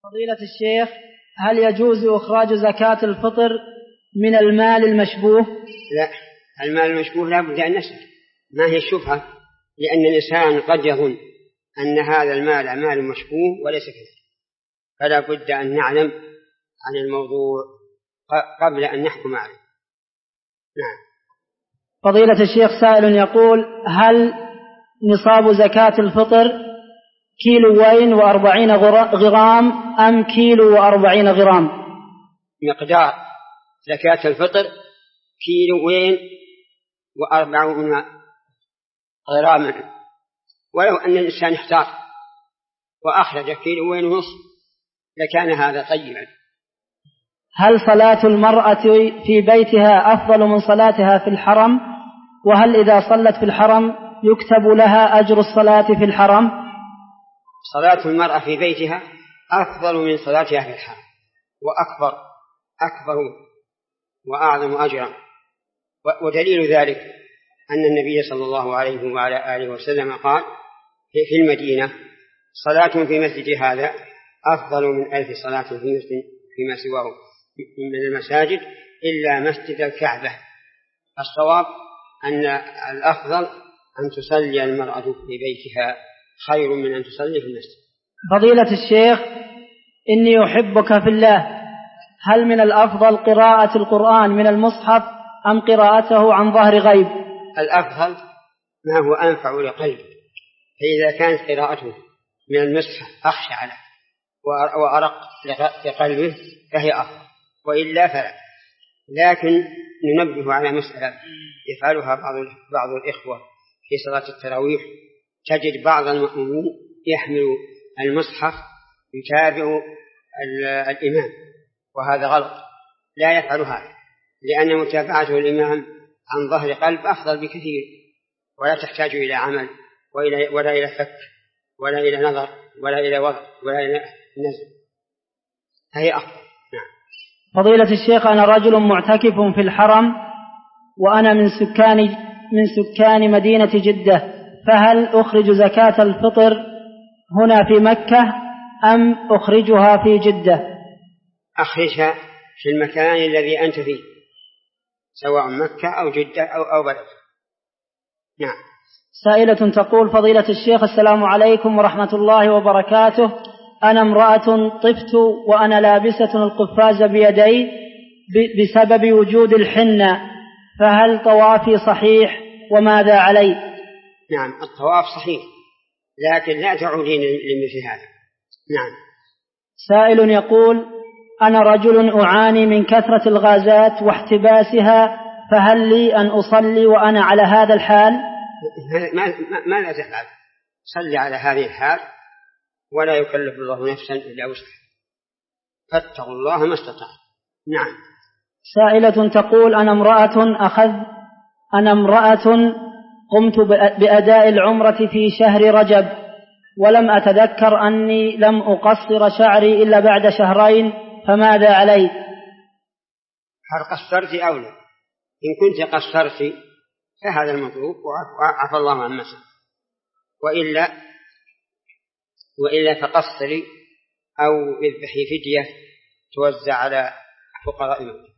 فضيلة الشيخ، هل يجوز إخراج زكاة الفطر من المال المشبوه؟ لا، المال المشبوه لا بد أن نسأل ما هي الشبهة، لأن الإنسان قد يظن أن هذا المال مال مشبوه وليس كذلك، فلا بد أن نعلم عن الموضوع قبل أن نحكم عليه. نعم. فضيلة الشيخ، سائل يقول: هل نصاب زكاة الفطر 240 غرام أم 140 غرام؟ مقدار زكاة الفطر 240 غرام، ولو أن الإنسان احتاط وأخرج 1.5 كيلو لكان هذا طيبا. هل صلاة المرأة في بيتها أفضل من صلاتها في الحرم؟ وهل إذا صلت في الحرم يكتب لها أجر الصلاة في الحرم؟ صلاة المرأة في بيتها أفضل من صلاتها في الحرم، أكبر وأعظم أجرا. ودليل ذلك أن النبي صلى الله عليه وعلى آله وسلم قال في المدينة: صلاة في مسجد هذا أفضل من 1000 صلاة فيما سواه من المساجد إلا مسجد الكعبة. الصواب أن الأفضل أن تصلي المرأة في بيتها خير من أن تصلي في المسجد. فضيلة الشيخ، إني أحبك في الله، هل من الأفضل قراءة القرآن من المصحف أم قراءته عن ظهر غيب؟ الأفضل ما هو أنفع لقلبك، فإذا كانت قراءته من المصحف أخشى له وأرق لقلبه فهي أفضل، وإلا فلا. لكن ننبه على مسألة يفعلها بعض الإخوة في صلاة التراويح، تجد بعض المأمومين يحمل المصحف يتابع الإمام، وهذا غلط، لا يفعل هذا، لأن متابعته الإمام عن ظهر قلب أفضل بكثير، ولا تحتاج إلى عمل ولا إلى فك ولا إلى نظر ولا إلى وضع ولا إلى نزل، هي أفضل. نعم. فضيلة الشيخ، أنا رجل معتكف في الحرم وأنا من سكان مدينة جدة، فهل أخرج زكاة الفطر هنا في مكة أم أخرجها في جدة؟ أخرجها في المكان الذي أنت فيه، سواء مكة أو جدة أو بلد. نعم. سائلة تقول: فضيلة الشيخ، السلام عليكم ورحمة الله وبركاته، أنا امرأة طفت وأنا لابسة القفاز بيدي بسبب وجود الحنة، فهل طوافي صحيح وماذا علي؟ نعم، الطواف صحيح، لكن لا تعودين لمثل هذا. نعم. سائل يقول: أنا رجل أعاني من كثرة الغازات واحتباسها، فهل لي أن أصلي وأنا على هذا الحال؟ ما لا تفعل، صلي على هذه الحال، ولا يكلف الله نفسا إلا وسعها، فاتقوا الله ما استطعتم. نعم. سائلة تقول: أنا امرأة قمت بأداء العمرة في شهر رجب، ولم أتذكر أني لم أقصر شعري إلا بعد شهرين، فماذا علي؟ هل قصرت أو لا؟ إن كنت قصرت فهذا المطلوب وعفى الله عن مسا، وإلا فقصري أو اذبحي فدية توزع على فقراء مكة.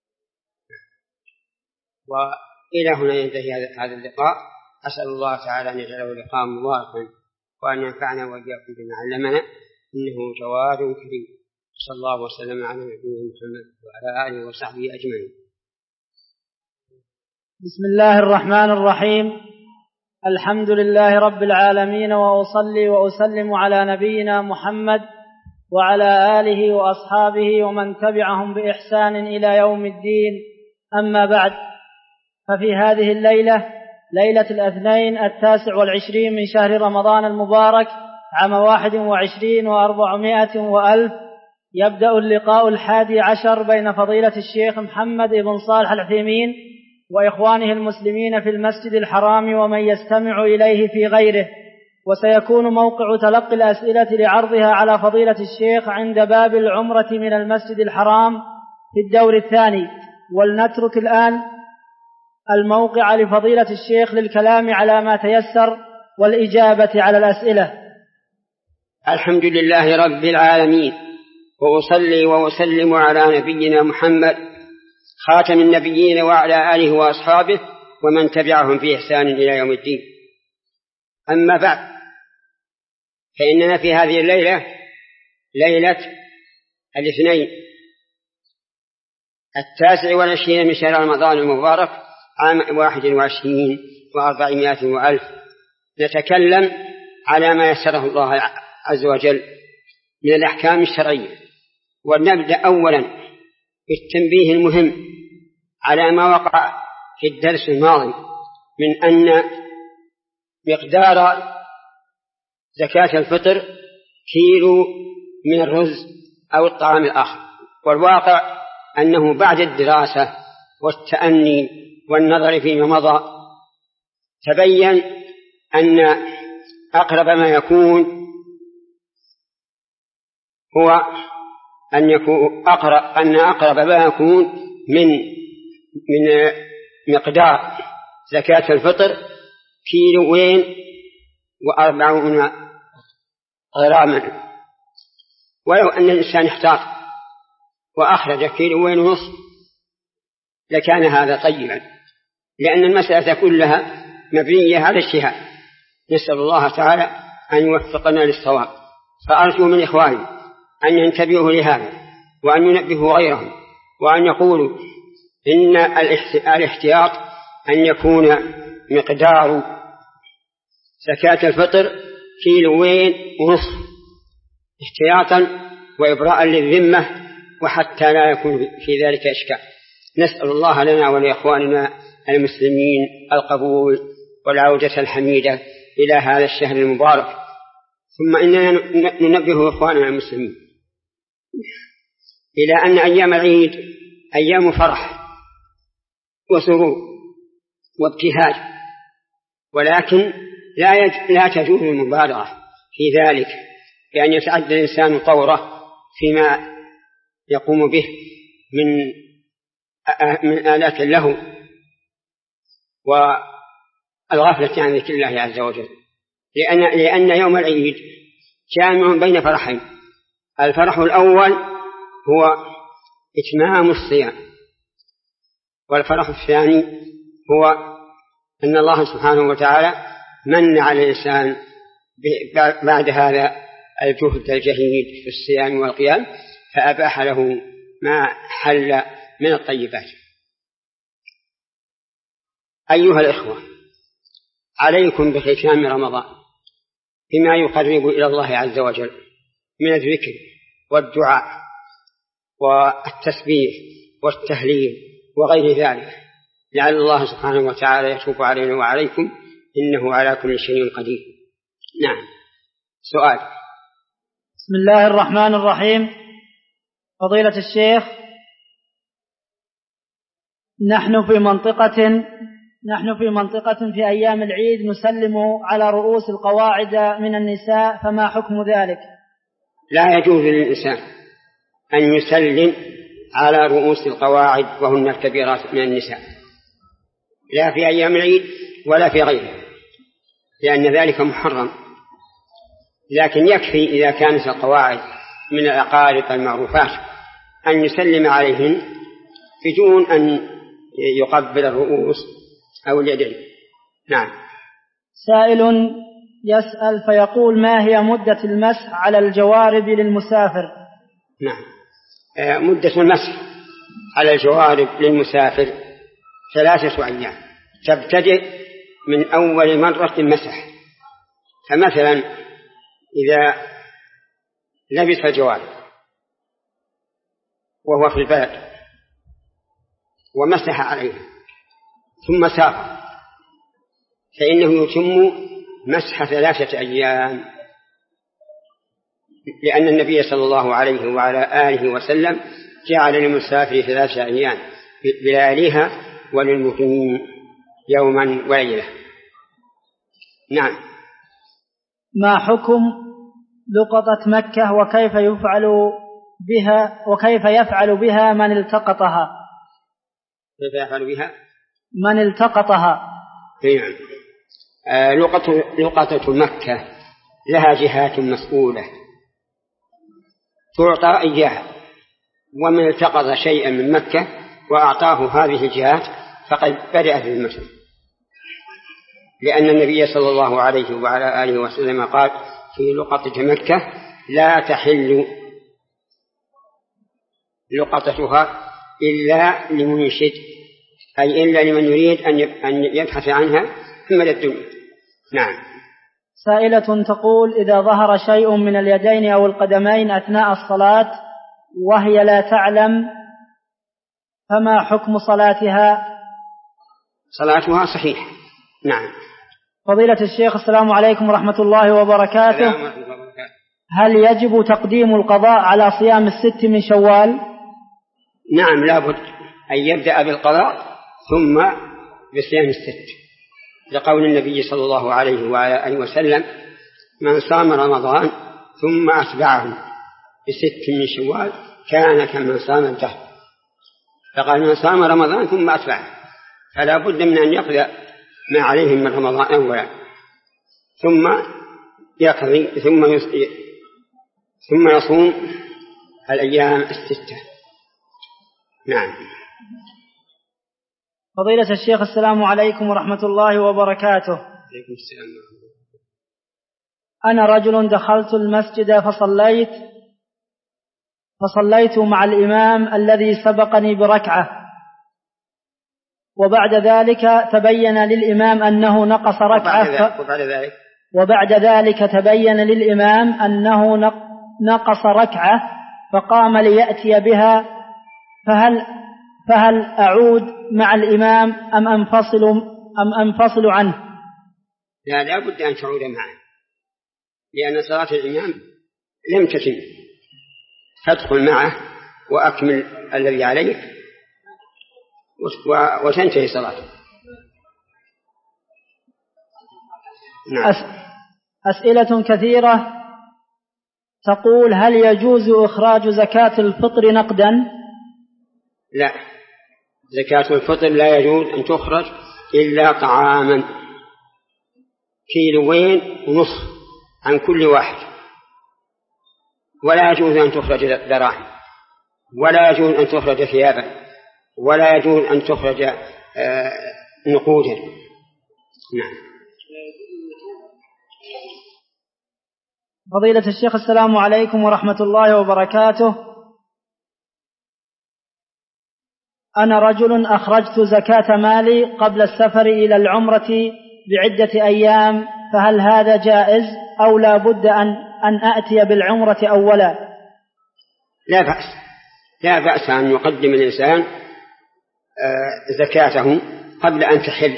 وإلى هنا ينتهي هذا اللقاء. أسأل الله تعالى أن يجعله لقاء مباركا، وأن ينفعنا وإياكم بما علمنا، إنه جواد كريم. صلى الله وسلم على نبينا محمد وعلى آله وصحبه أجمعين. بسم الله الرحمن الرحيم، الحمد لله رب العالمين، وأصلي وأسلم على نبينا محمد وعلى آله وأصحابه ومن تبعهم بإحسان إلى يوم الدين. أما بعد، ففي هذه الليلة، ليلة الاثنين 29 من شهر رمضان المبارك عام 21 و400 وألف، يبدأ اللقاء 11 بين فضيلة الشيخ محمد بن صالح العثيمين وإخوانه المسلمين في المسجد الحرام ومن يستمع إليه في غيره، وسيكون موقع تلقي الأسئلة لعرضها على فضيلة الشيخ عند باب العمرة من المسجد الحرام في الدور الثاني. ولنترك الآن الموقع لفضيلة الشيخ للكلام على ما تيسر والإجابة على الأسئلة. الحمد لله رب العالمين، وأصلي وأسلم على نبينا محمد خاتم النبيين وعلى آله وأصحابه ومن تبعهم في إحسان إلى يوم الدين. أما بعد، فإننا في هذه الليلة ليلة الاثنين 29 من شهر رمضان المبارك عام 21 و400 وألف، نتكلم على ما يسره الله عز وجل من الأحكام الشرعية. ونبدأ أولا بالتنبيه المهم على ما وقع في الدرس الماضي من أن مقدار زكاة الفطر كيلو من الرز أو الطعام الآخر، والواقع أنه بعد الدراسة والتأني والنظر فيما مضى تبين أن أقرب ما يكون هو أن أقرب ما يكون من مقدار زكاة الفطر 240 غراما. ولو أن الإنسان احتاط وأخرج 1.5 كيلو لكان هذا طيبا، لأن المسألة كلها مبنية على اجتهاد. نسأل الله تعالى أن يوفقنا للصواب. فأرجو من إخواني أن ينتبهوا لهذا وأن ينبهوا غيرهم وأن يقولوا إن الاحتياط أن يكون مقدار زكاة الفطر 1.5 كيلو احتياطا وإبراء للذمة، وحتى لا يكون في ذلك إشكال. نسأل الله لنا ولإخواننا المسلمين القبول والعودة الحميدة إلى هذا الشهر المبارك. ثم إننا ننبه إخواننا المسلمين إلى أن أيام العيد أيام فرح وسرور وابتهاج، ولكن لا تجوز المبالغة في ذلك بأن يتعدى الإنسان طوره فيما يقوم به من آلات اللهو والغفلة عن ذكر الله عز وجل، لأن يوم العيد جامع بين فرحين. الفرح الأول هو إتمام الصيام، والفرح الثاني هو أن الله سبحانه وتعالى من على الإنسان بعد هذا الجهد الجهيد في الصيام والقيام فأباح له ما حل من الطيبات. أيها الإخوة، عليكم بختام رمضان بما يقرب إلى الله عز وجل من الذكر والدعاء والتسبيح والتهليل وغير ذلك، لعل الله سبحانه وتعالى يتوب علينا وعليكم، إنه على كل شيء قدير. نعم، سؤال. بسم الله الرحمن الرحيم. فضيلة الشيخ، نحن في منطقة في أيام العيد نسلم على رؤوس القواعد من النساء، فما حكم ذلك؟ لا يجوز للإنسان أن يسلم على رؤوس القواعد وهن الكبيرات من النساء، لا في أيام العيد ولا في غيره، لأن ذلك محرم. لكن يكفي إذا كانت القواعد من الأقارب المعروفات أن يسلم عليهن بدون أن يقبل الرؤوس أو اليدين. نعم. سائل يسأل فيقول: ما هي مدة المسح على الجوارب للمسافر؟ نعم، مدة المسح على الجوارب للمسافر 3 أيام، تبتدئ من أول مرة مسح. فمثلا إذا لبس الجوارب وهو في البلد ومسح عليها ثم سافر فإنه يتم مسح 3 أيام، لأن النبي صلى الله عليه وعلى آله وسلم جعل للمسافر 3 أيام بلياليها وللمقيم يوما وليلة. نعم. ما حكم لقطة مكة وكيف يفعل بها من التقطها؟ كيف يفعل بها من التقطها؟ نعم. لقطة مكة لها جهات مسؤولة تعطى إياها، ومن التقط شيئا من مكة وأعطاه هذه الجهات فقد بدأ بذمته، لأن النبي صلى الله عليه وعلى آله وسلم قال في لقطة مكة لا تحل لقطتها إلا لمنشد، أي إلا لمن يريد أن يبحث عنها من الدنيا. نعم. سائلة تقول: إذا ظهر شيء من اليدين أو القدمين أثناء الصلاة وهي لا تعلم فما حكم صلاتها؟ صلاتها صحيح. نعم. فضيلة الشيخ، السلام عليكم ورحمة الله وبركاته. هل يجب تقديم القضاء على صيام 6 من شوال؟ نعم، لابد أن يبدأ بالقضاء ثم بصيام 6، لقول النبي صلى الله عليه وعلى آله وسلم: من صام رمضان ثم أتبعه ب6 من شوال كان كمن صام الدهر. فقال: من صام رمضان ثم أتبعه، فلا بد من أن يقضي ما عليه من رمضان أولا، ثم يقضي ثم يصوم الأيام 6. نعم. فضيلة الشيخ، السلام عليكم ورحمة الله وبركاته. عليكم السلام. أنا رجل دخلت المسجد فصليت مع الإمام الذي سبقني بركعة، وبعد ذلك تبين للإمام أنه نقص ركعة، وبعد ذلك تبين للإمام أنه نقص ركعة فقام ليأتي بها، فهل أعود مع الإمام أم أنفصل عنه؟ لا بد أن تعود معه، لأن صلاة الإمام لم تتم، تدخل معه وأكمل الذي عليك وتنتهي صلاته. نعم. أسئلة كثيرة تقول: هل يجوز إخراج زكاة الفطر نقدا؟ لا، زكاة الفطر لا يجوز أن تخرج إلا طعاما 2.5 كيلو عن كل واحد، ولا يجوز أن تخرج دراهم، ولا يجوز أن تخرج ثيابا، ولا يجوز أن تخرج نقودا. نعم. فضيلة الشيخ، السلام عليكم ورحمة الله وبركاته. أنا رجل أخرجت زكاة مالي قبل السفر إلى العمرة بعدة أيام، فهل هذا جائز أو لا بد أن أأتي بالعمرة أولا؟ لا بأس أن يقدم الإنسان زكاته قبل أن تحل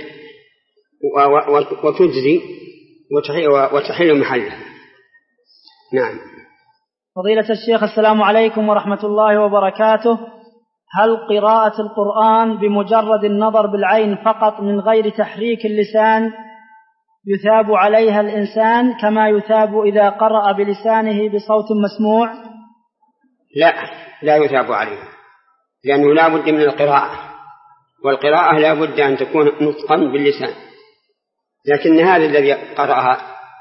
وتجزي وتحل محلها. نعم. فضيلة الشيخ، السلام عليكم ورحمة الله وبركاته. هل قراءة القرآن بمجرد النظر بالعين فقط من غير تحريك اللسان يثاب عليها الإنسان كما يثاب إذا قرأ بلسانه بصوت مسموع؟ لا يثاب عليها، لأنه لا بد من القراءة، والقراءة لا بد أن تكون نطقا باللسان، لكن هذا الذي قرأها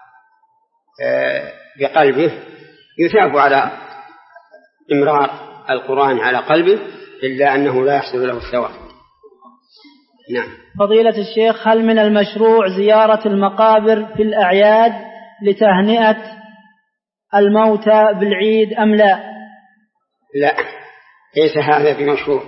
بقلبه يثاب على إمرار القرآن على قلبه، إلا أنه لا يحصل له الثواب. نعم. فضيلة الشيخ، هل من المشروع زيارة المقابر في الأعياد لتهنئة الموتى بالعيد أم لا؟ لا، ليس هذا بمشروع،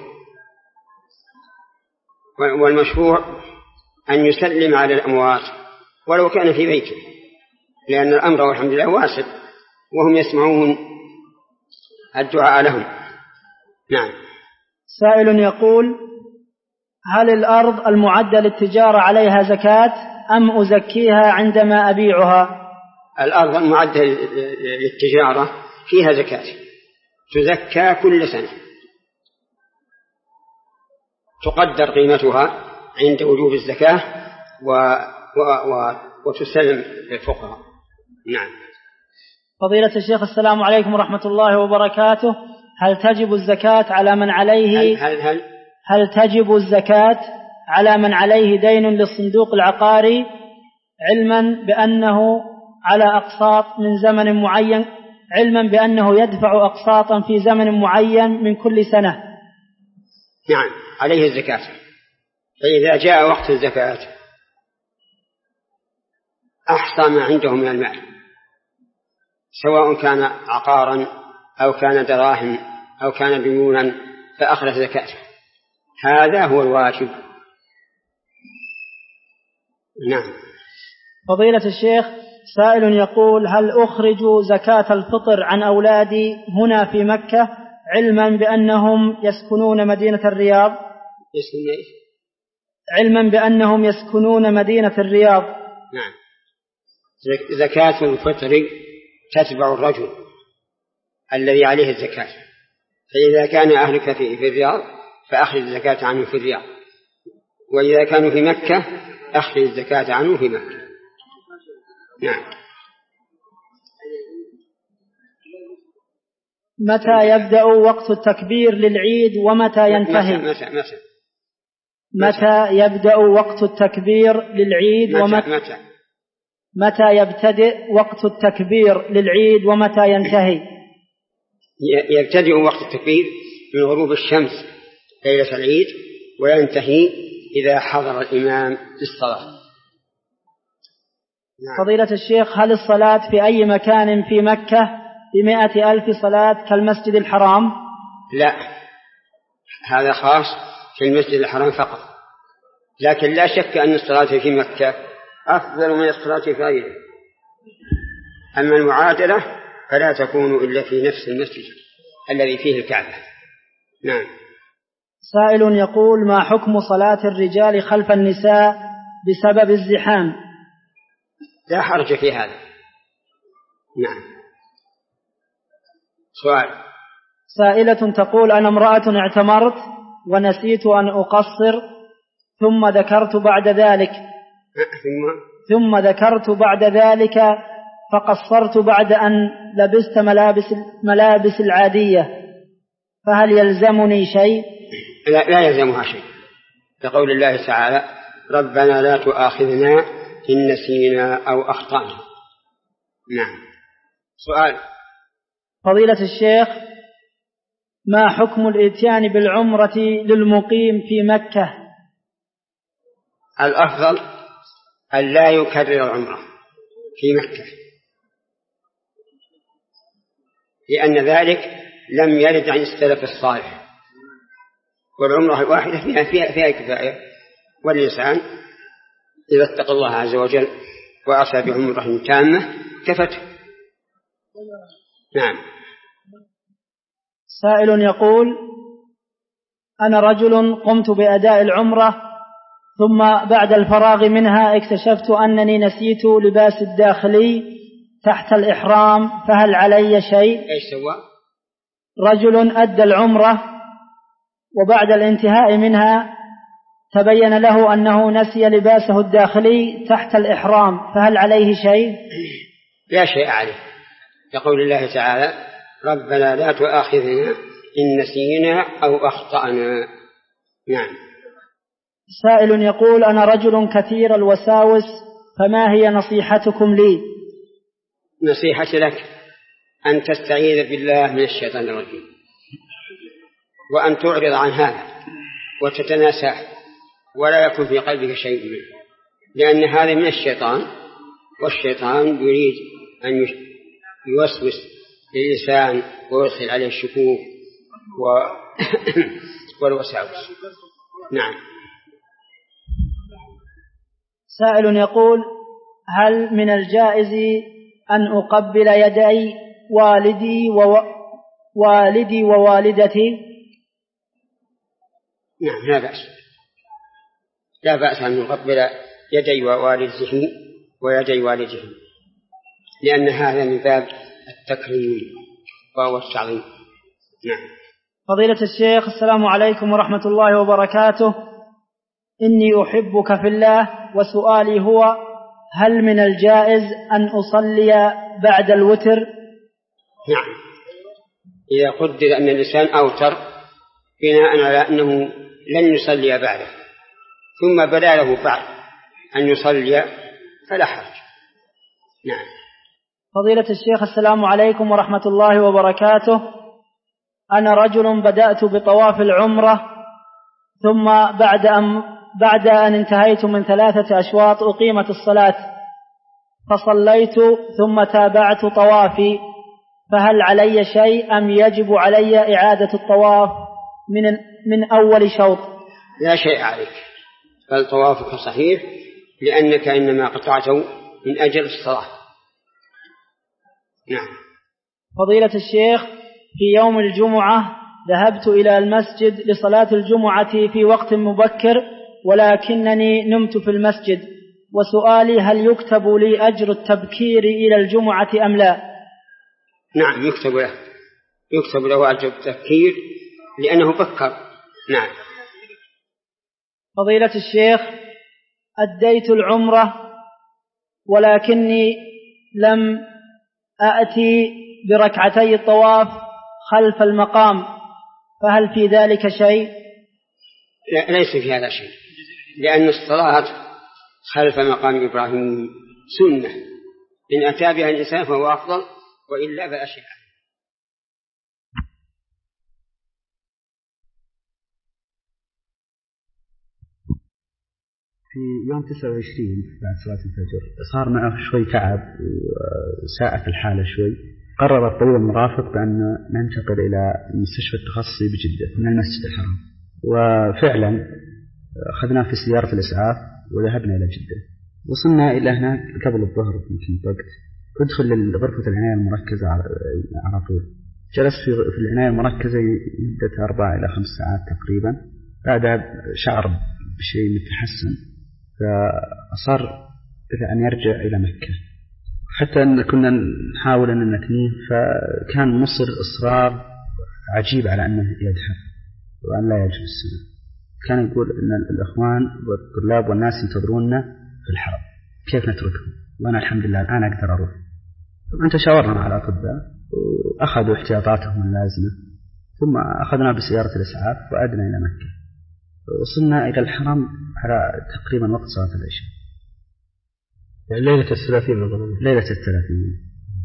والمشروع أن يسلم على الأموات ولو كان في بيته، لأن الأمر والحمد لله واسع وهم يسمعون الدعاء لهم. نعم. سائل يقول: هل الأرض المعدة للتجارة عليها زكاة أم أزكيها عندما أبيعها؟ الأرض المعدة للتجارة فيها زكاة، تزكى كل سنة، تقدر قيمتها عند وجوب الزكاة وتسلم للفقراء. نعم. فضيلة الشيخ، السلام عليكم ورحمة الله وبركاته. هل تجب الزكاة على من عليه هل تجب الزكاة على من عليه دين للصندوق العقاري علما بأنه على أقساط من زمن معين، علما بأنه يدفع أقساطا في زمن معين من كل سنة. نعم، عليه الزكاة. فإذا جاء وقت الزكاة أحصى ما عنده من المال، سواء كان عقارا أو كان دراهم أو كان ديونا، فأخرج زكاته. هذا هو الواجب. نعم. فضيلة الشيخ، سائل يقول: هل أخرج زكاة الفطر عن أولادي هنا في مكة علما بأنهم يسكنون مدينة الرياض؟ علما بأنهم يسكنون مدينة الرياض. نعم. زكاة الفطر تتبع الرجل الذي عليه الزكاة، فإذا كان أهلك في الرياض فأخرج الزكاة عنه في الرياض، وإذا كانوا في مكة أخرج الزكاة عنه في مكة. نعم. متى يبدأ وقت التكبير للعيد ومتى ينتهي؟ متى يبدأ وقت التكبير للعيد متى يبتدئ وقت التكبير للعيد ومتى ينتهي؟ يبتدئ وقت التكبير من غروب الشمس ليلة العيد، وينتهي إذا حضر الإمام للصلاة. نعم. فضيلة الشيخ، هل الصلاة في أي مكان في مكة ب100,000 صلاة كالمسجد الحرام؟ لا، هذا خاص في المسجد الحرام فقط، لكن لا شك أن الصلاة في مكة أفضل من الصلاة في غيره. أما المعادلة فلا تكون إلا في نفس المسجد الذي فيه الكعبة. نعم. سائل يقول: ما حكم صلاة الرجال خلف النساء بسبب الزحام؟ لا حرج في هذا. نعم. سؤال. سائلة تقول: أنا امرأة اعتمرت ونسيت أن أقصر، ثم ذكرت بعد ذلك فقصرت بعد أن لبست ملابس العادية، فهل يلزمني شيء؟ لا يلزمها شيء، لقول الله تعالى: ربنا لا تؤاخذنا إن نسينا أو أخطأنا. نعم. سؤال. فضيلة الشيخ، ما حكم الإتيان بالعمرة للمقيم في مكة؟ الأفضل أن لا يكرر العمرة في مكة، لأن ذلك لم يرد عن السلف الصالح، والعمرة الواحدة فيها كفاية، والإنسان إذا اتقى الله عز وجل وأتى بعمرة تامة كفته. نعم. سائل يقول: أنا رجل قمت بأداء العمرة، ثم بعد الفراغ منها اكتشفت أنني نسيت لباس الداخلي تحت الإحرام، فهل علي شيء؟ إيش سوى؟ رجل أدى العمرة وبعد الانتهاء منها تبين له أنه نسي لباسه الداخلي تحت الإحرام، فهل عليه شيء؟ لا شيء عليه، يقول الله تعالى: ربنا لا تؤاخذنا إن نسينا أو أخطأنا. نعم. سائل يقول: أنا رجل كثير الوساوس، فما هي نصيحتكم لي؟ نصيحتي لك أن تستعيذ بالله من الشيطان الرجيم، وأن تعرض عن هذا وتتناساه، ولا يكون في قلبك شيء منه، لأن هذا من الشيطان، والشيطان يريد أن يوسوس للإنسان ويدخل عليه الشكوك والوساوس. نعم. سائل يقول: هل من الجائز أن أقبل يدي والدي ووالدتي؟ نعم، لا بأس أن نقبل يدي ووالده ويدي والده، لأن هذا من باب التكريم وهو التعظيم. نعم. فضيلة الشيخ، السلام عليكم ورحمة الله وبركاته. إني أحبك في الله، وسؤالي هو: هل من الجائز أن أصلي بعد الوتر؟ نعم، إذا قدر أن الإنسان أوتر بناء على أنه لن يصلي بعده، ثم بدا له بعد أن يصلي، فلا حرج. نعم. فضيلة الشيخ السلام عليكم ورحمة الله وبركاته. أنا رجل بدأت بطواف العمرة، ثم بعد أن انتهيت من 3 أشواط أقيمت الصلاة فصليت ثم تابعت طوافي، فهل علي شيء أم يجب علي إعادة الطواف من أول شوط؟ لا شيء عليك، بل طوافك صحيح، لأنك إنما قطعته من أجل الصلاة. نعم. فضيلة الشيخ، في يوم الجمعة ذهبت إلى المسجد لصلاة الجمعة في وقت مبكر، ولكنني نمت في المسجد، وسؤالي هل يكتب لي أجر التبكير إلى الجمعة أم لا؟ نعم، يكتب له أجر التبكير لأنه بكر. نعم. فضيلة الشيخ، أديت العمرة ولكني لم أأتي بركعتي الطواف خلف المقام، فهل في ذلك شيء؟ لا، ليس في هذا شيء، لأن الصلاة خلف مقام إبراهيم سنة، إن أتى بها الإنسان فهو أفضل، وإلا فلا شيء. في يوم 29 بعد صلاة الفجر صار معه شوي تعب وساءت الحالة شوي، قرر الطبيب المرافق بأن ننتقل إلى المستشفى التخصصي بجدة من المسجد الحرام، وفعلا أخذنا في سيارة الإسعاف وذهبنا إلى جدة. وصلنا إلى هناك قبل الظهر في وقت أدخل لغرفة العناية المركزة على طول. جلست في العناية المركزة مدة 4 إلى 5 ساعات تقريبا، بعدها شعر بشيء متحسن، فأصر إلى أن يرجع إلى مكة، حتى أن كنا نحاول أن نتنيه، فكان مصر إصرار عجيب على أنه يذهب وأن لا يجلس. كان يقول أن الأخوان والطلاب والناس ينتظروننا في الحرم، كيف نتركهم وأنا الحمد لله الآن أقدر أروح. طبعا تشاورنا مع الأطباء وأخذوا احتياطاتهم اللازمة، ثم أخذنا بسيارة الإسعاف وأدنا إلى مكة. وصلنا إلى الحرم على تقريبا وقت صلاة العشاء، يعني ليلة 30 مثلا. ليلة 30.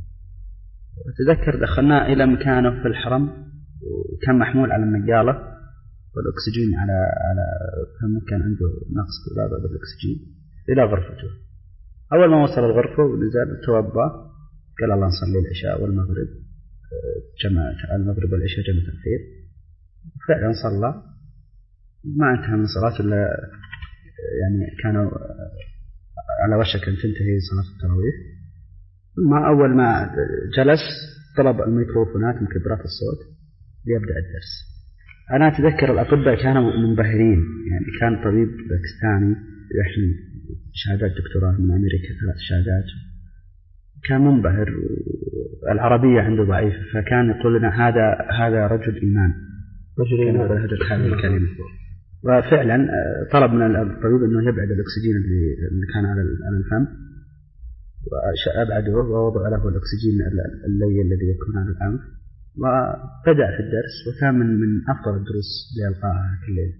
أتذكر دخلنا إلى مكانه في الحرم، وكان محمول على النقالة والأكسجين على كان عنده نقص في الأكسجين إلى غرفته. أول ما وصل الغرفة ونزل توضأ، قال الله نصلي العشاء والمغرب، جمع المغرب والعشاء جمع الخير. فعلا صلى، ما انتهى من صلاة إلا يعني كانوا على وشك أن تنتهي صلاة التراويح. ثم أول ما جلس طلب الميكروفونات مكبرات الصوت ليبدأ الدرس. أنا أتذكر الأطباء كانوا منبهرين، يعني كان طبيب باكستاني يحمل شهادات دكتوراه من أمريكا 3 شهادات، كان منبهر. العربية عنده ضعيفة، فكان يقول لنا هذا رجل إيمان، هذه الكلمة. وفعلا طلب من الطبيب أنه يبعد الأكسجين اللي كان على الفم، وأبعده ووضع له الأكسجين اللي الذي يكون على الأنف، وبدأ في الدرس، وكان من أفضل الدروس اللي ألقاها كل ليلة.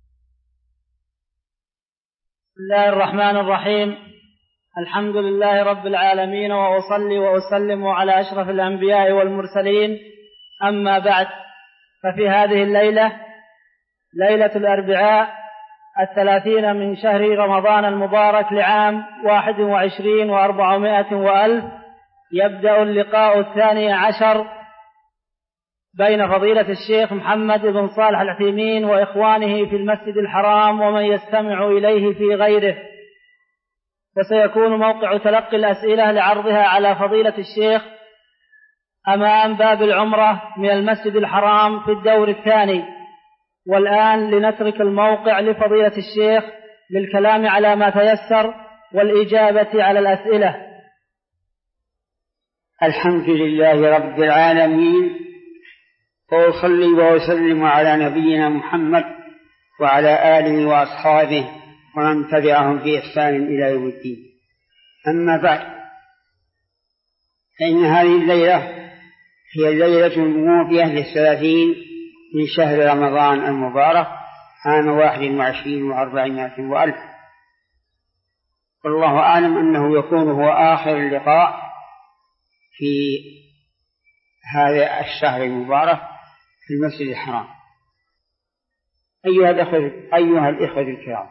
بسم الله الرحمن الرحيم. الحمد لله رب العالمين، وأصلي وأسلم على أشرف الأنبياء والمرسلين، أما بعد. ففي هذه الليلة، ليلة الأربعاء 30 من شهر رمضان المبارك لعام 21 و400 وألف، يبدأ اللقاء 12 بين فضيلة الشيخ محمد بن صالح العثيمين وإخوانه في المسجد الحرام ومن يستمع إليه في غيره. وسيكون موقع تلقي الأسئلة لعرضها على فضيلة الشيخ أمام باب العمرة من المسجد الحرام في الدور الثاني. والآن لنترك الموقع لفضيلة الشيخ للكلام على ما تيسر والإجابة على الأسئلة. الحمد لله رب العالمين، وأصلي وأسلم على نبينا محمد وعلى آله وأصحابه ومن تبعهم بإحسان إلى يوم الدين. أما بعد، فإن هذه الليلة هي الليلة الموافية ل30 من شهر رمضان المبارك عام 21 و400 وألف. والله أعلم أنه يكون هو آخر اللقاء في هذا الشهر المبارك في المسجد الحرام. أيها الإخوة الكرام،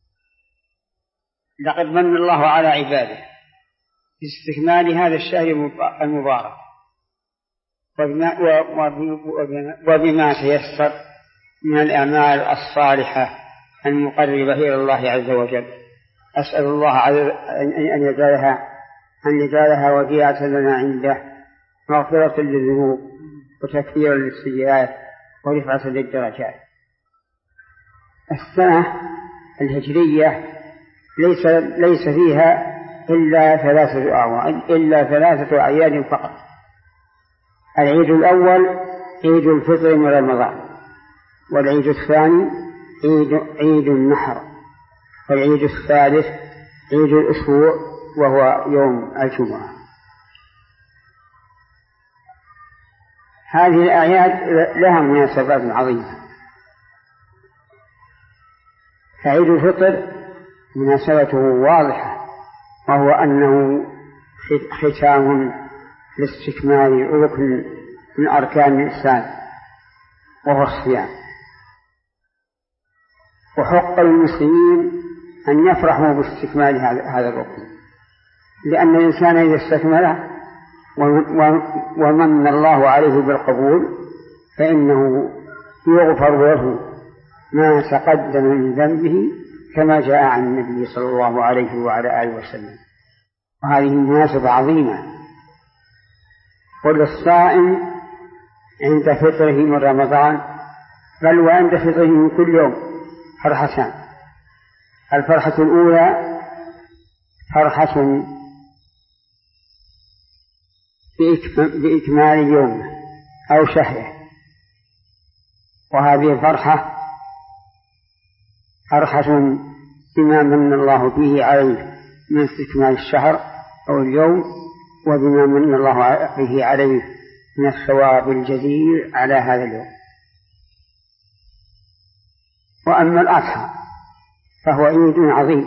لقد من الله على عباده باستكمال هذا الشهر المبارك وبما تيسر من الأعمال الصالحة المقربة إلى الله عز وجل. أسأل الله أن يجعلها وديعة لنا عنده، مغفرة للذنوب وتكفيرا للسيئات ورفعة للدرجات. السنة الهجرية ليس فيها إلا ثلاثة أعياد فقط. العيد الأول عيد الفطر من رمضان، والعيد الثاني عيد النحر، والعيد الثالث عيد الأسبوع وهو يوم الجمعة. هذه الأعياد لها مناسبات عظيمة. فعيد الفطر مناسبته واضحة، وهو أنه ختام لاستكمال ركن من أركان الإسلام وهو الصيام. وحق للمسلمين أن يفرحوا باستكمال هذا الركن، لأن الإنسان إذا استكمله ومن الله عليه بالقبول فإنه يغفر له ما تقدم من ذنبه كما جاء عن النبي صلى الله عليه وعلى آله وسلم. وهذه مناسبة عظيمة. وللصائم عند فطره من رمضان بل وعند فطره من كل يوم فرحتان. الفرحة الأولى فرحة بإكمال يومه أو شهره، وهذه الفرحة فرحة بما من الله به عليه من استكمال الشهر أو اليوم، وبما من الله به عليه من الثواب الجزيل على هذا اليوم. وأما الأضحى فهو عيد عظيم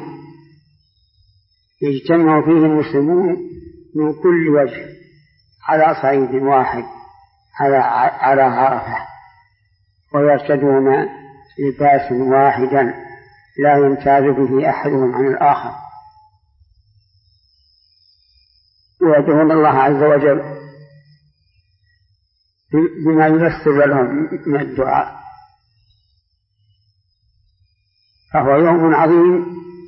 يجتمع فيه المسلمون من كل وجه على صعيد واحد على عرفة، ويرتدون لباس واحدا لا يمتاز به أحدهم عن الآخر، ويدعون الله عز وجل بما ييسر لهم من الدعاء. فهو يوم عظيم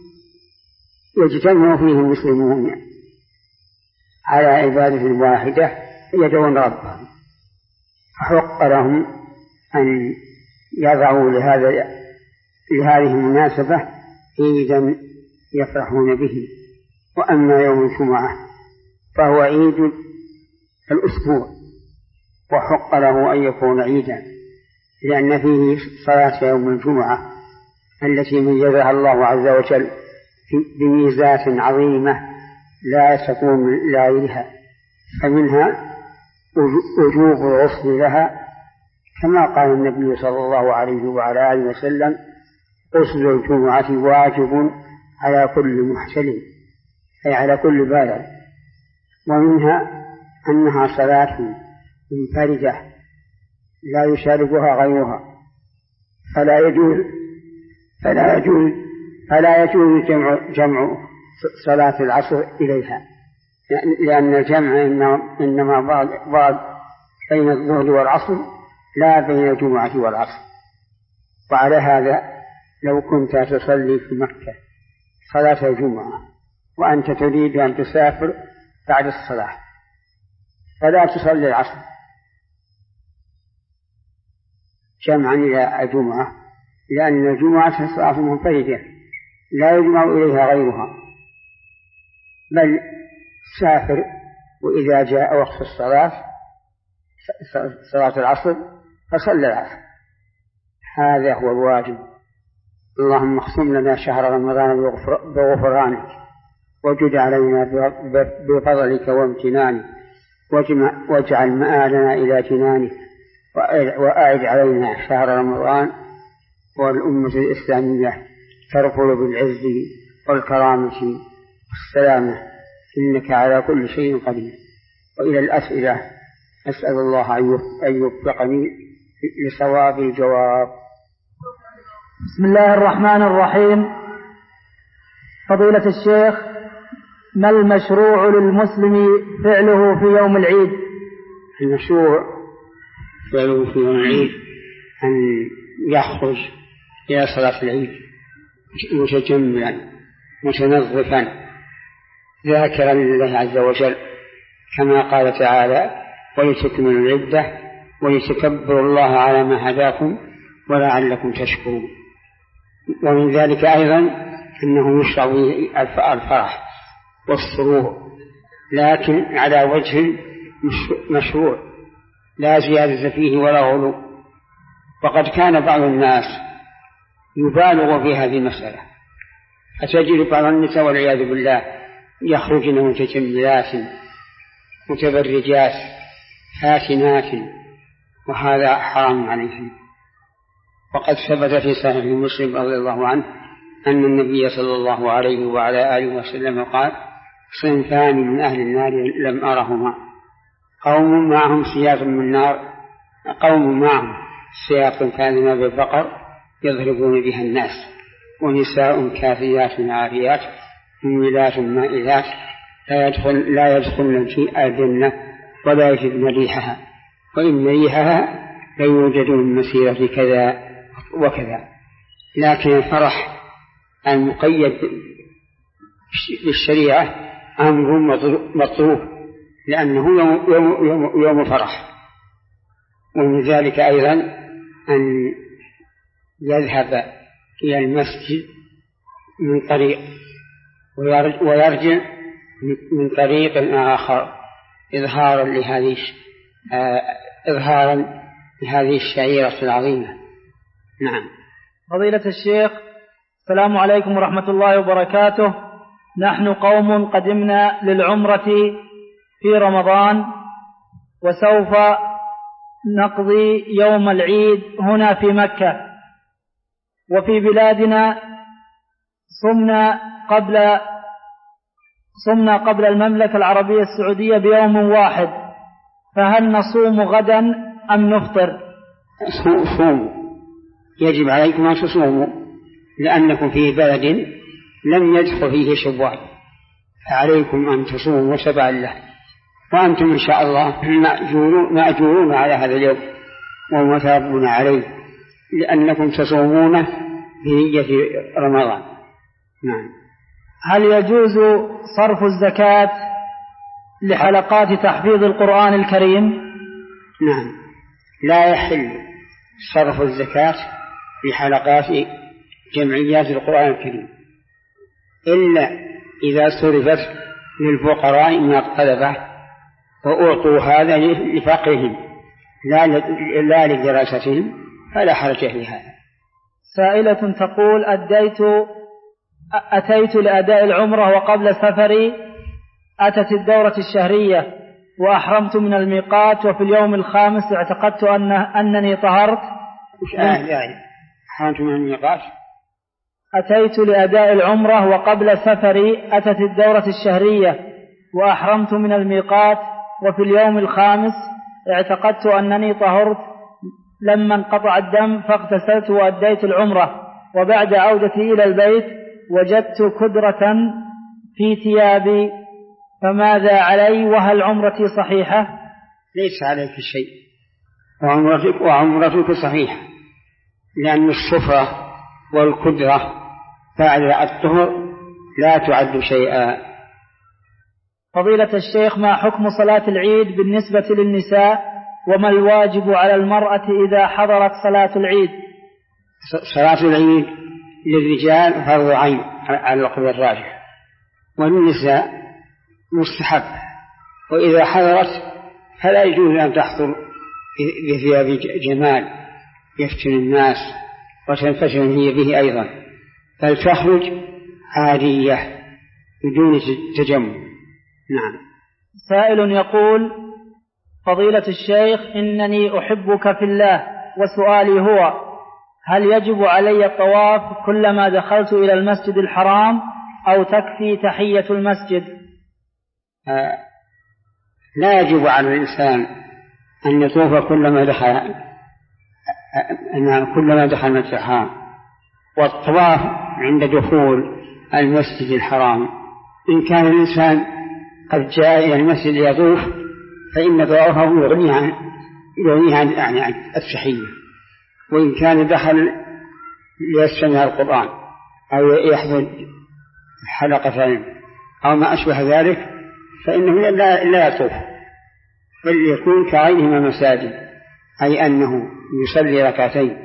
يجتمع فيه المسلمون على عبادة واحدة يدعون ربهم. حق لهم أن يضعوا لهذه المناسبة عيدا يفرحون به. وأما يوم الجمعة فهو عيد الأسبوع، وحق له أن يكون عيدا لأن فيه صلاة يوم الجمعة التي ميزها الله عز وجل بميزات عظيمة لا تكون لغيرها، فمنها وجوب الغسل لها كما قال النبي صلى الله عليه وعلى آله وسلم: غسل الجمعة واجب على كل محتلم، أي على كل بالغ. ومنها أنها صلاة منفردة لا يشاركها غيرها، فلا يجوز جمع صلاة العصر إليها، لأن الجمع إنما بعض بين الظهر والعصر لا بين الجمعة والعصر. وعلى هذا لو كنت تصلي في مكة صلاة الجمعة وأنت تريد أن تسافر بعد الصلاة فلا تصلي العصر جمعا إلى الجمعة، لأن الجمعة صلاة منفردة لا يجمع إليها غيرها، بل سافر وإذا جاء وقت الصلاة صلاة العصر فصلى العصر. هذا هو الواجب. اللهم اختم لنا شهر رمضان بغفرانك، وجد علينا بفضلك وامتنانك، واجعل مآلنا إلى جنانك، وأعد علينا شهر رمضان والأمة الإسلامية ترفل بالعز والكرامة والسلامة، إنك على كل شيء قدير. وإلى الأسئلة. أسأل الله أن يوفقني لصواب الجواب. بسم الله الرحمن الرحيم. فضيلة الشيخ، ما المشروع للمسلم فعله في يوم العيد؟ المشروع فعله في يوم العيد أن يخرج إلى صلاة العيد متجملا متنظفا ذاكرا لله عز وجل، كما قال تعالى: ولتكملوا العدة ولتكبروا الله على ما هداكم ولعلكم تشكرون. ومن ذلك أيضا أنه يشرع الفرح والسرور، لكن على وجه مشروع لا زيادة فيه ولا غلو. وقد كان بعض الناس يبالغ في هذه المسألة، فتجد بعض النساء والعياذ بالله يخرجن متجملات متبرجات فاتنات، وهذا حرام عليهم. وقد ثبت في صحيح مسلم رضي الله عنه أن النبي صلى الله عليه وعلى آله وسلم قال: صنفان من أهل النار لم أرهما، قوم معهم سياط من نار، قوم معهم سياط كأنما بالبقر يضربون بها الناس، ونساء كافيات عاريات مميلات مائلات لا يدخلن في الجنة ولا يجدن ريحها، وإن ريحها ليوجد من مسيرة كذا وكذا. لكن الفرح المقيد بالشريعة أمر مطلوب، لأنه يوم فرح. ومن ذلك أيضا أن يذهب إلى المسجد من طريق ويرجع من طريق آخر إظهارا لهذه الشعيرة العظيمة. نعم. فضيلة الشيخ، السلام عليكم ورحمة الله وبركاته. نحن قوم قدمنا للعمرة في رمضان، وسوف نقضي يوم العيد هنا في مكة، وفي بلادنا صمنا قبل المملكة العربية السعودية بيوم واحد، فهل نصوم غدا أم نفطر؟ صوموا، يجب عليكم أن تصوموا، لأنكم في بلد لم يدخل فيه شوال، فعليكم أن تصوموا تبعا له، وأنتم إن شاء الله مأجورون على هذا اليوم ومثابون عليه، لأنكم تصومونه بنية رمضان. نعم. هل يجوز صرف الزكاة لحلقات تحفيظ القرآن الكريم؟ نعم، لا يحل صرف الزكاة لحلقات جمعيات القرآن الكريم إلا إذا صرفت للفقراء من الطلبة وأعطوا هذا لفقرهم لا لدراستهم، فلا حرج في هذا. سائلة تقول: أتيت لأداء العمرة وقبل سفري أتت الدورة الشهرية وأحرمت من الميقات، وفي اليوم الخامس اعتقدت أنني طهرت. أحرمت من الميقات. أتيت لأداء العمرة وقبل سفري أتت الدورة الشهرية وأحرمت من الميقات، وفي اليوم الخامس اعتقدت أنني طهرت لما انقطع الدم، فاغتسلت وأديت العمرة، وبعد عودتي إلى البيت وجدت كدرة في ثيابي، فماذا علي؟ وهل عمرتي صحيحة؟ ليس عليك شيء، وعمرتك صحيحة، لأن الصفرة والكدرة بعد الطهر لا تعد شيئا. فضيلة الشيخ، ما حكم صلاة العيد بالنسبة للنساء، وما الواجب على المرأة إذا حضرت صلاة العيد؟ صلاة العيد للرجال فرض عين على القول الراجح، والنساء مستحب، وإذا حضرت فلا يجوز أن تحضر بثياب جمال يفتن الناس وتنفتن هي به أيضا، بل تخرج عادية بدون تجمل. نعم. سائل يقول: فضيلة الشيخ، إنني أحبك في الله، وسؤالي هو: هل يجب علي الطواف كلما دخلت إلى المسجد الحرام، أو تكفي تحية المسجد؟ لا يجب على الإنسان أن يطوف كلما دخل المسجد الحرام. والطواف عند دخول المسجد الحرام إن كان الإنسان قد جاء إلى المسجد يطوف فإن طوافه يغنيه عن التحية. وإن كان دخل ليستمع القرآن أو يحضر حلقة علم أو ما أشبه ذلك فإنه لا يطوف، بل يكون كغيرهما مساجد، أي أنه يصلي ركعتين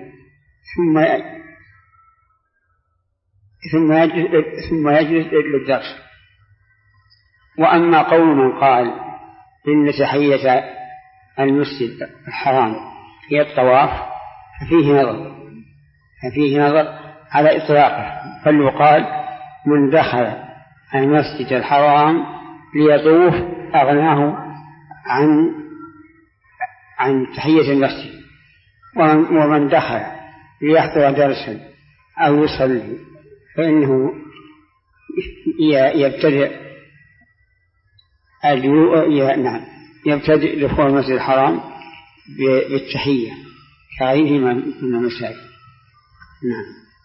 ثم يجلس للدرس. وأما قول من قال إن تحية المسجد الحرام هي الطواف ففيه نظر على إطلاقه، فليقال من دخل المسجد الحرام ليطوف أغناه عن تحية المسجد، ومن دخل ليحضر درسا أو يصلي فإنه يبتدئ دخول المسجد الحرام بالتحية كغيرهما من المساجد. نعم.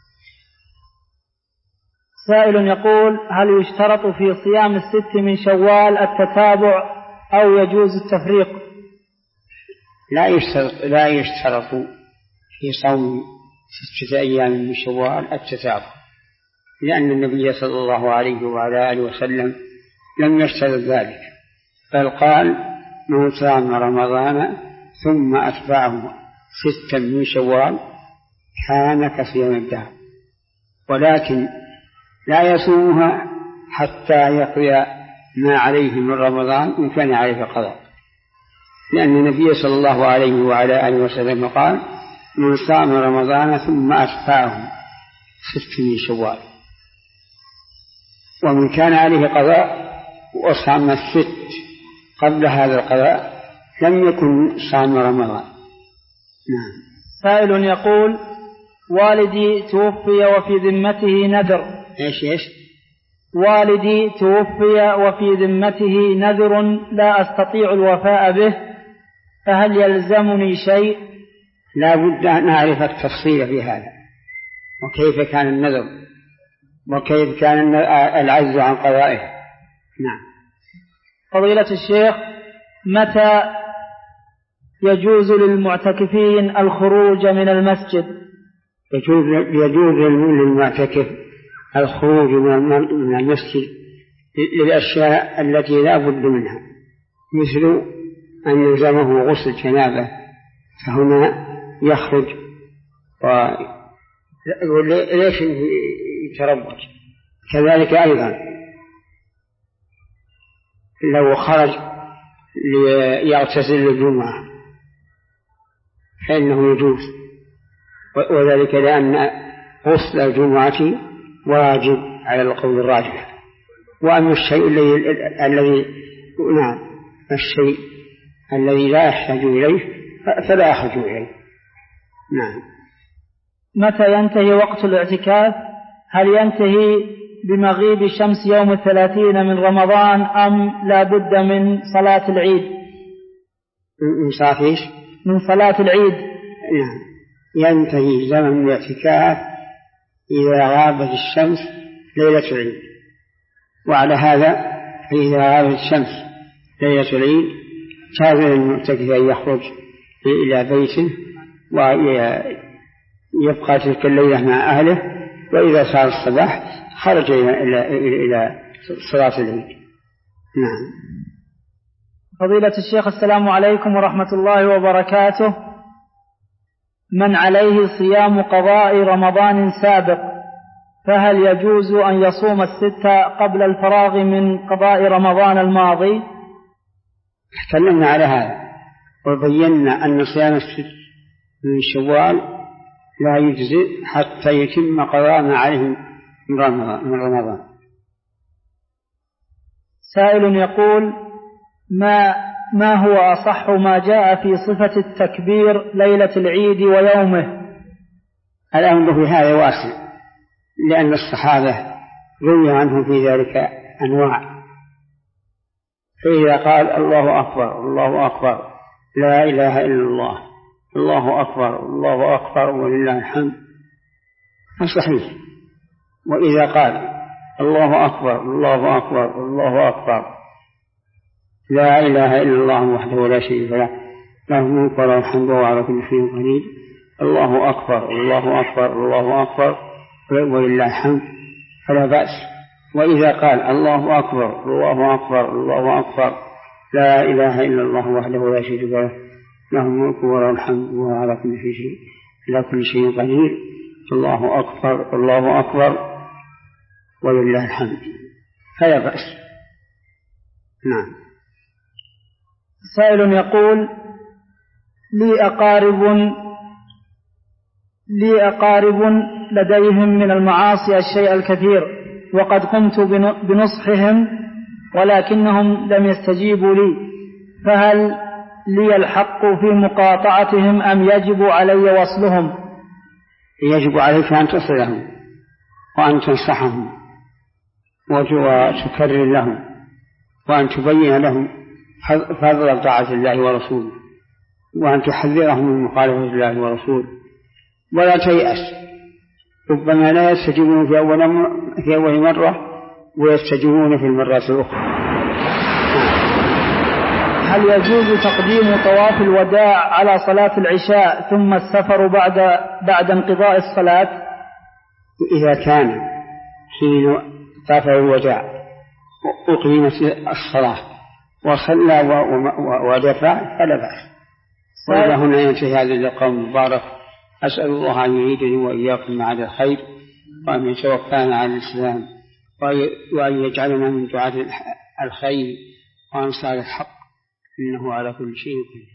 سائل يقول: هل يشترط في صيام 6 من شوال التتابع أو يجوز التفريق؟ لا يشترط في صوم 6 أيام من شوال التتابع، لأن النبي صلى الله عليه وعلى آله وسلم لم يشترط ذلك، بل قال: من صام رمضان ثم أتبعه 6 من شوال كان كصيام الدهر، ولكن لا يصومها حتى يقضي ما عليه من رمضان إن كان عليه قضاء، لأن النبي صلى الله عليه وعلى آله وسلم قال: من صام رمضان ثم أتبعه 6 من شوال. ومن كان عليه قضاء وصام 6 قبل هذا القضاء لم يكن صام رمضان. نعم. سائل يقول: والدي توفي وفي ذمته نذر. إيش؟ والدي توفي وفي ذمته نذر لا أستطيع الوفاء به، فهل يلزمني شيء؟ لا بد أن نعرف التفصيل في هذا، وكيف كان النذر، وكيف كان العجز عن قضائه. نعم. فضيلة الشيخ، متى يجوز للمعتكفين الخروج من المسجد؟ يجوز للمعتكف الخروج من المسجد للأشياء التي لا بد منها، مثل أن يلزمه غسل جنابه فهنا يخرج، ليش يتربج. كذلك أيضا لو خرج ليغتسل الجمعة فإنه يجوز، وذلك لأن غسل الجمعة واجب على القول الراجح. وأما الشيء الذي لا يحتاج إليه فلا يخرج إليه. نعم. متى ينتهي وقت الاعتكاف؟ هل ينتهي بمغيب الشمس يوم 30 من رمضان أم لا بد من صلاة العيد؟ من صلاة العيد. نعم. ينتهي زمن الاعتكاف إذا غابت الشمس ليلة العيد، وعلى هذا إذا غابت الشمس ليلة العيد جاز للمعتكف أن يخرج إلى بيته ويبقى تلك الليلة مع أهله، وإذا صار الصباح خرج إلى صلاة العيد. نعم. فضيلة الشيخ، السلام عليكم ورحمة الله وبركاته. من عليه صيام قضاء رمضان سابق فهل يجوز أن يصوم 6 قبل الفراغ من قضاء رمضان الماضي؟ تكلمنا على هذا وبينا أن صيام 6 من شوال لا يجزئ حتى يتم قضاء ما عليه من رمضان. سائل يقول: ما هو أصح ما جاء في صفة التكبير ليلة العيد ويومه؟ الأمر في هذا واسع، لأن الصحابة روي عنهم في ذلك أنواع، فإذا قال الله أكبر الله أكبر لا إله إلا الله الله أكبر الله أكبر ولله الحمد فصحيح. وإذا قال الله أكبر الله أكبر الله أكبر لا إله إلا الله وحده لا شريك له له الملك وله الحمد وهو على كل شيء قدير الله أكبر الله أكبر الله أكبر ولله الحمد فلا بأس. وإذا قال الله أكبر الله أكبر الله أكبر لا إله إلا الله وحده لا شريك له له الملك وله الحمد وهو على كل شيء قدير الله أكبر الله أكبر ولله الحمد فلا بأس. نعم. سائل يقول لي أقارب لديهم من المعاصي الشيء الكثير وقد قمت بنصحهم ولكنهم لم يستجيبوا لي، فهل لي الحق في مقاطعتهم أم يجب علي وصلهم؟ يجب عليك أن تصلهم وأن تنصحهم وتكرر لهم وأن تبين لهم فضل طاعة الله ورسوله وأن تحذرهم من مخالفة الله ورسوله ولا تيأس. ربما لا يستجيبون في أول مرة ويستجيبون في المرة الأخرى. هل يجوز تقديم طواف الوداع على صلاة العشاء ثم السفر بعد انقضاء الصلاة؟ إذا كان حين طاف الوداع أقيمت الصلاة وصلى ودفع فلا بأس. وإذا هنا ينتهي هذا اللقاء المبارك. أسأل الله أن يعيدني وإياكم على الخير وأن يتوفانا على الإسلام وأن يجعلنا من دعاة الخير وأنصار الحق إنه على كل شيء قدير.